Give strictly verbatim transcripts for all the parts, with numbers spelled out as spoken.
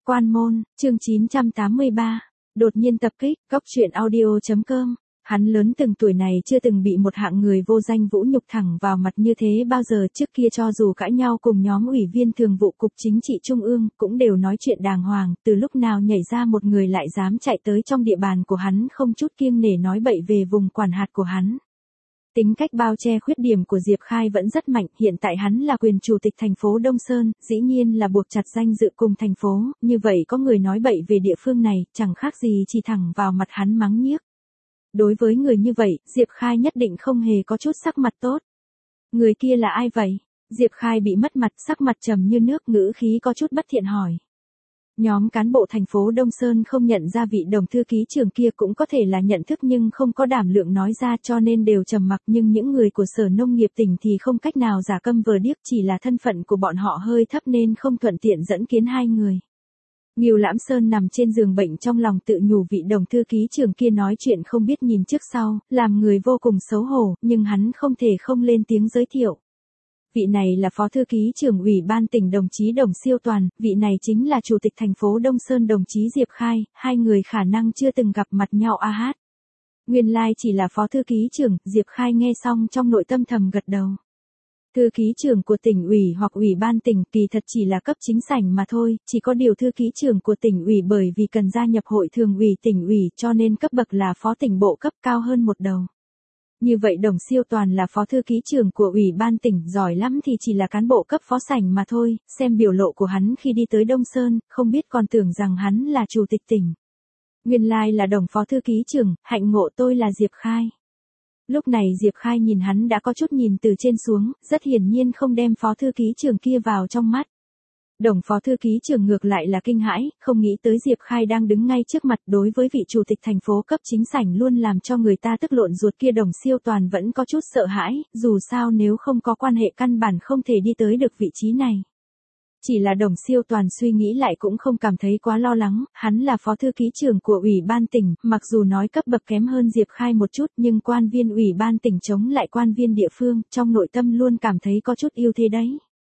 Quan môn, chương chín trăm tám mươi ba. Đột nhiên tập kích, góc truyện audio chấm com. Hắn lớn từng tuổi này chưa từng bị một hạng người vô danh vũ nhục thẳng vào mặt như thế bao giờ, trước kia cho dù cãi nhau cùng nhóm ủy viên thường vụ cục chính trị trung ương, cũng đều nói chuyện đàng hoàng, từ lúc nào nhảy ra một người lại dám chạy tới trong địa bàn của hắn không chút kiêng nể nói bậy về vùng quản hạt của hắn. Tính cách bao che khuyết điểm của Diệp Khai vẫn rất mạnh, hiện tại hắn là quyền chủ tịch thành phố Đông Sơn, dĩ nhiên là buộc chặt danh dự cùng thành phố, như vậy có người nói bậy về địa phương này, chẳng khác gì chỉ thẳng vào mặt hắn mắng nhiếc. Đối với người như vậy, Diệp Khai nhất định không hề có chút sắc mặt tốt. Người kia là ai vậy? Diệp Khai bị mất mặt, sắc mặt trầm như nước, ngữ khí có chút bất thiện hỏi. Nhóm cán bộ thành phố Đông Sơn không nhận ra vị đồng thư ký trưởng kia, cũng có thể là nhận thức nhưng không có đảm lượng nói ra cho nên đều trầm mặc, nhưng những người của Sở Nông nghiệp tỉnh thì không cách nào giả câm vờ điếc, chỉ là thân phận của bọn họ hơi thấp nên không thuận tiện dẫn kiến hai người. Ngưu Lãm Sơn nằm trên giường bệnh trong lòng tự nhủ vị đồng thư ký trưởng kia nói chuyện không biết nhìn trước sau, làm người vô cùng xấu hổ, nhưng hắn không thể không lên tiếng giới thiệu. Vị này là Phó Thư ký trưởng Ủy ban tỉnh đồng chí Đồng Siêu Toàn, vị này chính là Chủ tịch thành phố Đông Sơn đồng chí Diệp Khai, hai người khả năng chưa từng gặp mặt nhau a hát. Nguyên lai chỉ là Phó Thư ký trưởng, Diệp Khai nghe xong trong nội tâm thầm gật đầu. Thư ký trưởng của tỉnh ủy hoặc ủy ban tỉnh kỳ thật chỉ là cấp chính sảnh mà thôi, chỉ có điều thư ký trưởng của tỉnh ủy bởi vì cần gia nhập hội thường ủy tỉnh ủy cho nên cấp bậc là phó tỉnh bộ cấp cao hơn một đầu. Như vậy Đồng Siêu Toàn là phó thư ký trưởng của ủy ban tỉnh, giỏi lắm thì chỉ là cán bộ cấp phó sảnh mà thôi, xem biểu lộ của hắn khi đi tới Đông Sơn, không biết còn tưởng rằng hắn là chủ tịch tỉnh. Nguyên lai là Đồng phó thư ký trưởng, hạnh ngộ, tôi là Diệp Khai. Lúc này Diệp Khai nhìn hắn đã có chút nhìn từ trên xuống, rất hiển nhiên không đem phó thư ký trưởng kia vào trong mắt. Đồng phó thư ký trưởng ngược lại là kinh hãi, không nghĩ tới Diệp Khai đang đứng ngay trước mặt, đối với vị chủ tịch thành phố cấp chính sảnh luôn làm cho người ta tức lộn ruột kia Đồng Siêu Toàn vẫn có chút sợ hãi, dù sao nếu không có quan hệ căn bản không thể đi tới được vị trí này. Chỉ là Đồng Siêu Toàn suy nghĩ lại cũng không cảm thấy quá lo lắng, hắn là phó thư ký trưởng của ủy ban tỉnh, mặc dù nói cấp bậc kém hơn Diệp Khai một chút nhưng quan viên ủy ban tỉnh chống lại quan viên địa phương, trong nội tâm luôn cảm thấy có chút ưu thế đấy.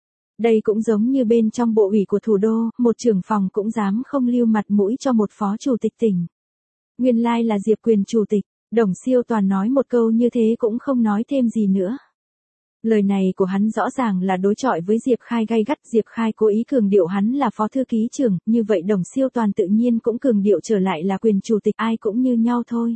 Đây cũng giống như bên trong bộ ủy của thủ đô, một trưởng phòng cũng dám không lưu mặt mũi cho một phó chủ tịch tỉnh. Nguyên lai là Diệp quyền chủ tịch, Đồng Siêu Toàn nói một câu như thế cũng không nói thêm gì nữa. Lời này của hắn rõ ràng là đối chọi với Diệp Khai gay gắt, Diệp Khai cố ý cường điệu hắn là phó thư ký trưởng, như vậy Đồng Siêu Toàn tự nhiên cũng cường điệu trở lại là quyền chủ tịch, ai cũng như nhau thôi.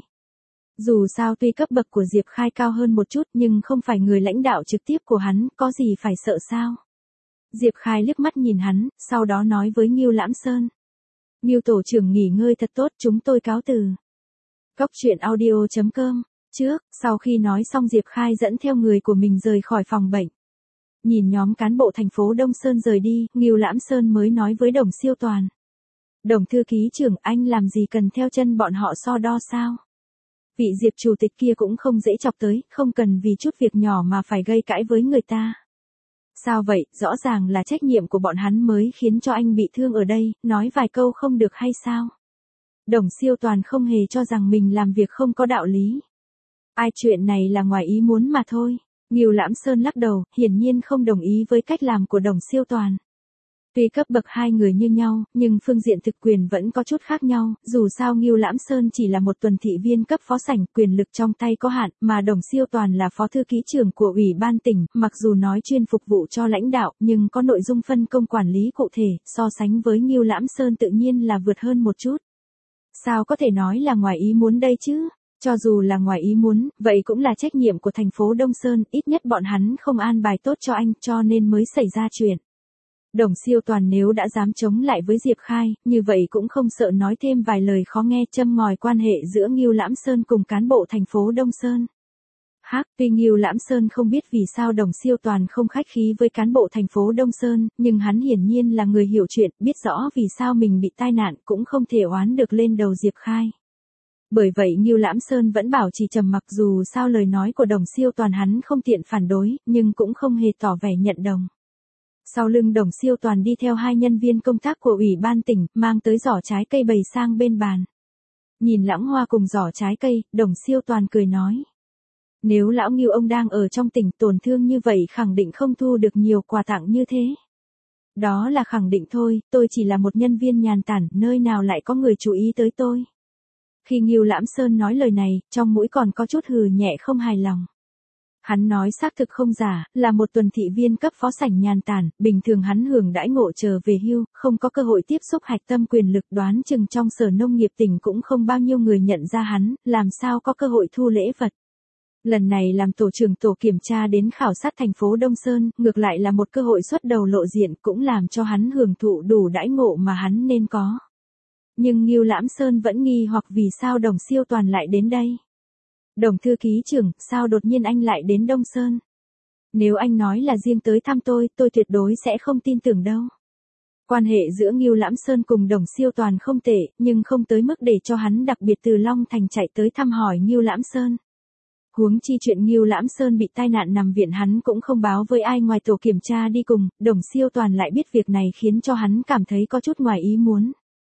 Dù sao tuy cấp bậc của Diệp Khai cao hơn một chút nhưng không phải người lãnh đạo trực tiếp của hắn, có gì phải sợ sao. Diệp Khai liếc mắt nhìn hắn, sau đó nói với Ngưu Lãm Sơn. Ngưu tổ trưởng nghỉ ngơi thật tốt, chúng tôi cáo từ. Góc truyện audio chấm com. Trước, sau khi nói xong Diệp Khai dẫn theo người của mình rời khỏi phòng bệnh. Nhìn nhóm cán bộ thành phố Đông Sơn rời đi, Ngưu Lãm Sơn mới nói với Đồng Siêu Toàn. Đồng thư ký trưởng, anh làm gì cần theo chân bọn họ so đo sao? Vị Diệp chủ tịch kia cũng không dễ chọc tới, không cần vì chút việc nhỏ mà phải gây cãi với người ta. Sao vậy, rõ ràng là trách nhiệm của bọn hắn mới khiến cho anh bị thương ở đây, nói vài câu không được hay sao? Đồng Siêu Toàn không hề cho rằng mình làm việc không có đạo lý. Ai, chuyện này là ngoài ý muốn mà thôi. Ngưu Lãm Sơn lắc đầu, hiển nhiên không đồng ý với cách làm của Đồng Siêu Toàn. Tuy cấp bậc hai người như nhau, nhưng phương diện thực quyền vẫn có chút khác nhau, dù sao Ngưu Lãm Sơn chỉ là một tuần thị viên cấp phó sảnh, quyền lực trong tay có hạn, mà Đồng Siêu Toàn là phó thư ký trưởng của ủy ban tỉnh, mặc dù nói chuyên phục vụ cho lãnh đạo, nhưng có nội dung phân công quản lý cụ thể, so sánh với Ngưu Lãm Sơn tự nhiên là vượt hơn một chút. Sao có thể nói là ngoài ý muốn đây chứ? Cho dù là ngoài ý muốn, vậy cũng là trách nhiệm của thành phố Đông Sơn, ít nhất bọn hắn không an bài tốt cho anh, cho nên mới xảy ra chuyện. Đồng Siêu Toàn nếu đã dám chống lại với Diệp Khai, như vậy cũng không sợ nói thêm vài lời khó nghe châm ngòi quan hệ giữa Ngưu Lãm Sơn cùng cán bộ thành phố Đông Sơn. Hắc, tuy Ngưu Lãm Sơn không biết vì sao Đồng Siêu Toàn không khách khí với cán bộ thành phố Đông Sơn, nhưng hắn hiển nhiên là người hiểu chuyện, biết rõ vì sao mình bị tai nạn cũng không thể oán được lên đầu Diệp Khai. Bởi vậy Ngưu Lãm Sơn vẫn bảo trì trầm mặc, dù sao lời nói của Đồng Siêu Toàn hắn không tiện phản đối, nhưng cũng không hề tỏ vẻ nhận đồng. Sau lưng Đồng Siêu Toàn đi theo hai nhân viên công tác của ủy ban tỉnh, mang tới giỏ trái cây bày sang bên bàn. Nhìn Lãng Hoa cùng giỏ trái cây, Đồng Siêu Toàn cười nói. Nếu lão Ngưu ông đang ở trong tỉnh tổn thương như vậy khẳng định không thu được nhiều quà tặng như thế. Đó là khẳng định thôi, tôi chỉ là một nhân viên nhàn tản, nơi nào lại có người chú ý tới tôi. Khi Ngưu Lãm Sơn nói lời này, trong mũi còn có chút hừ nhẹ không hài lòng. Hắn nói xác thực không giả, là một tuần thị viên cấp phó sảnh nhàn tản, bình thường hắn hưởng đãi ngộ chờ về hưu, không có cơ hội tiếp xúc hạch tâm quyền lực, đoán chừng trong sở nông nghiệp tỉnh cũng không bao nhiêu người nhận ra hắn, làm sao có cơ hội thu lễ vật. Lần này làm tổ trưởng tổ kiểm tra đến khảo sát thành phố Đông Sơn, ngược lại là một cơ hội xuất đầu lộ diện, cũng làm cho hắn hưởng thụ đủ đãi ngộ mà hắn nên có. Nhưng Ngưu Lãm Sơn vẫn nghi hoặc vì sao Đồng Siêu Toàn lại đến đây. Đồng thư ký trưởng, sao đột nhiên anh lại đến Đông Sơn? Nếu anh nói là riêng tới thăm tôi, tôi tuyệt đối sẽ không tin tưởng đâu. Quan hệ giữa Ngưu Lãm Sơn cùng Đồng Siêu Toàn không tệ, nhưng không tới mức để cho hắn đặc biệt từ Long Thành chạy tới thăm hỏi Ngưu Lãm Sơn. Huống chi chuyện Ngưu Lãm Sơn bị tai nạn nằm viện hắn cũng không báo với ai ngoài tổ kiểm tra đi cùng, Đồng Siêu Toàn lại biết việc này khiến cho hắn cảm thấy có chút ngoài ý muốn.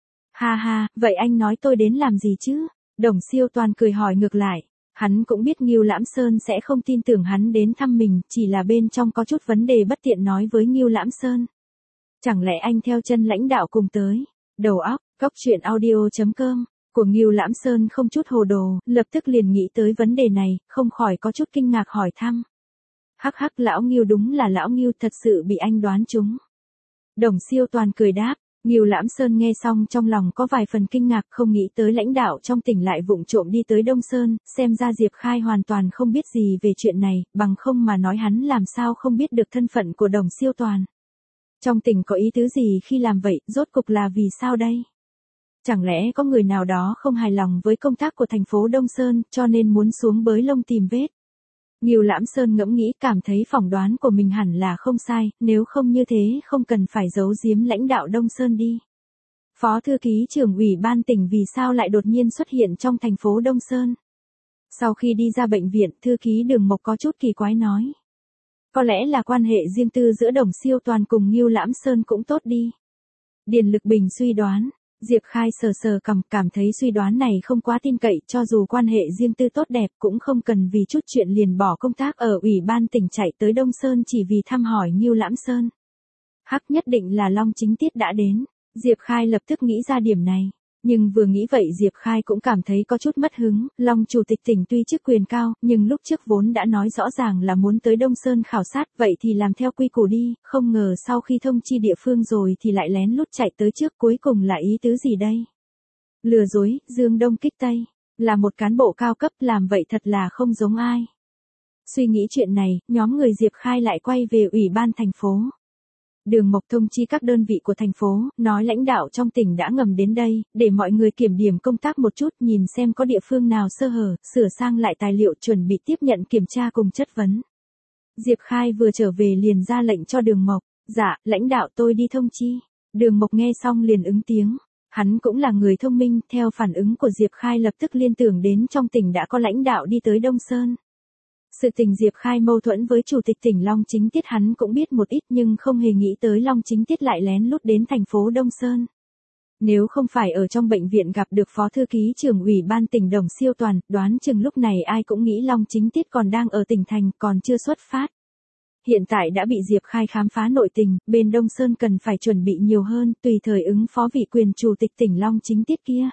Ha ha, vậy anh nói tôi đến làm gì chứ? Đồng Siêu Toàn cười hỏi ngược lại. Hắn cũng biết Ngưu Lãm Sơn sẽ không tin tưởng hắn đến thăm mình, chỉ là bên trong có chút vấn đề bất tiện nói với Ngưu Lãm Sơn. Chẳng lẽ anh theo chân lãnh đạo cùng tới? Đầu óc, cóc truyện audio chấm com của Ngưu Lãm Sơn không chút hồ đồ, lập tức liền nghĩ tới vấn đề này, không khỏi có chút kinh ngạc hỏi thăm. Hắc hắc, lão Ngưu đúng là lão Ngưu, thật sự bị anh đoán trúng. Đồng Siêu Toàn cười đáp. Ngưu Lãm Sơn nghe xong trong lòng có vài phần kinh ngạc, không nghĩ tới lãnh đạo trong tỉnh lại vụng trộm đi tới Đông Sơn, xem ra Diệp Khai hoàn toàn không biết gì về chuyện này, bằng không mà nói hắn làm sao không biết được thân phận của Đồng Siêu Toàn. Trong tỉnh có ý tứ gì khi làm vậy, rốt cục là vì sao đây? Chẳng lẽ có người nào đó không hài lòng với công tác của thành phố Đông Sơn, cho nên muốn xuống bới lông tìm vết? Ngưu Lãm Sơn ngẫm nghĩ, cảm thấy phỏng đoán của mình hẳn là không sai, nếu không như thế không cần phải giấu giếm lãnh đạo Đông Sơn đi. Phó thư ký trưởng ủy ban tỉnh vì sao lại đột nhiên xuất hiện trong thành phố Đông Sơn? Sau khi đi ra bệnh viện, thư ký Đường Mộc có chút kỳ quái nói. Có lẽ là quan hệ riêng tư giữa Đồng Siêu Toàn cùng Ngưu Lãm Sơn cũng tốt đi. Điền Lực Bình suy đoán. Diệp Khai sờ sờ cằm, cảm thấy suy đoán này không quá tin cậy, cho dù quan hệ riêng tư tốt đẹp cũng không cần vì chút chuyện liền bỏ công tác ở ủy ban tỉnh chạy tới Đông Sơn chỉ vì thăm hỏi Ngưu Lãm Sơn. Hắc, nhất định là Long Chính Tiết đã đến. Diệp Khai lập tức nghĩ ra điểm này. Nhưng vừa nghĩ vậy Diệp Khai cũng cảm thấy có chút mất hứng, Long chủ tịch tỉnh tuy chức quyền cao, nhưng lúc trước vốn đã nói rõ ràng là muốn tới Đông Sơn khảo sát, vậy thì làm theo quy củ đi, không ngờ sau khi thông chi địa phương rồi thì lại lén lút chạy tới trước, cuối cùng là ý tứ gì đây? Lừa dối, dương đông kích tây, là một cán bộ cao cấp làm vậy thật là không giống ai. Suy nghĩ chuyện này, nhóm người Diệp Khai lại quay về ủy ban thành phố. Đường Mộc thông chi các đơn vị của thành phố, nói lãnh đạo trong tỉnh đã ngầm đến đây, để mọi người kiểm điểm công tác một chút, nhìn xem có địa phương nào sơ hở, sửa sang lại tài liệu chuẩn bị tiếp nhận kiểm tra cùng chất vấn. Diệp Khai vừa trở về liền ra lệnh cho Đường Mộc, dạ, lãnh đạo tôi đi thông chi. Đường Mộc nghe xong liền ứng tiếng, hắn cũng là người thông minh, theo phản ứng của Diệp Khai lập tức liên tưởng đến trong tỉnh đã có lãnh đạo đi tới Đông Sơn. Sự tình Diệp Khai mâu thuẫn với chủ tịch tỉnh Long Chính Tiết hắn cũng biết một ít nhưng không hề nghĩ tới Long Chính Tiết lại lén lút đến thành phố Đông Sơn. Nếu không phải ở trong bệnh viện gặp được phó thư ký trưởng ủy ban tỉnh Đồng Siêu Toàn, đoán chừng lúc này ai cũng nghĩ Long Chính Tiết còn đang ở tỉnh thành, còn chưa xuất phát. Hiện tại đã bị Diệp Khai khám phá nội tình, bên Đông Sơn cần phải chuẩn bị nhiều hơn, tùy thời ứng phó vị quyền chủ tịch tỉnh Long Chính Tiết kia.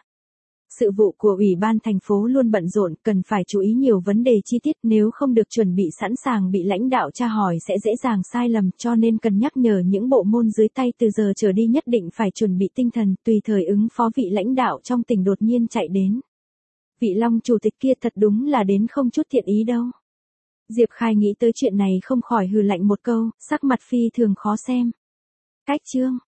Sự vụ của ủy ban thành phố luôn bận rộn, cần phải chú ý nhiều vấn đề chi tiết, nếu không được chuẩn bị sẵn sàng bị lãnh đạo tra hỏi sẽ dễ dàng sai lầm, cho nên cần nhắc nhở những bộ môn dưới tay từ giờ trở đi nhất định phải chuẩn bị tinh thần, tùy thời ứng phó vị lãnh đạo trong tỉnh đột nhiên chạy đến. Vị Long chủ tịch kia thật đúng là đến không chút thiện ý đâu. Diệp Khai nghĩ tới chuyện này không khỏi hừ lạnh một câu, sắc mặt phi thường khó xem. Cách chương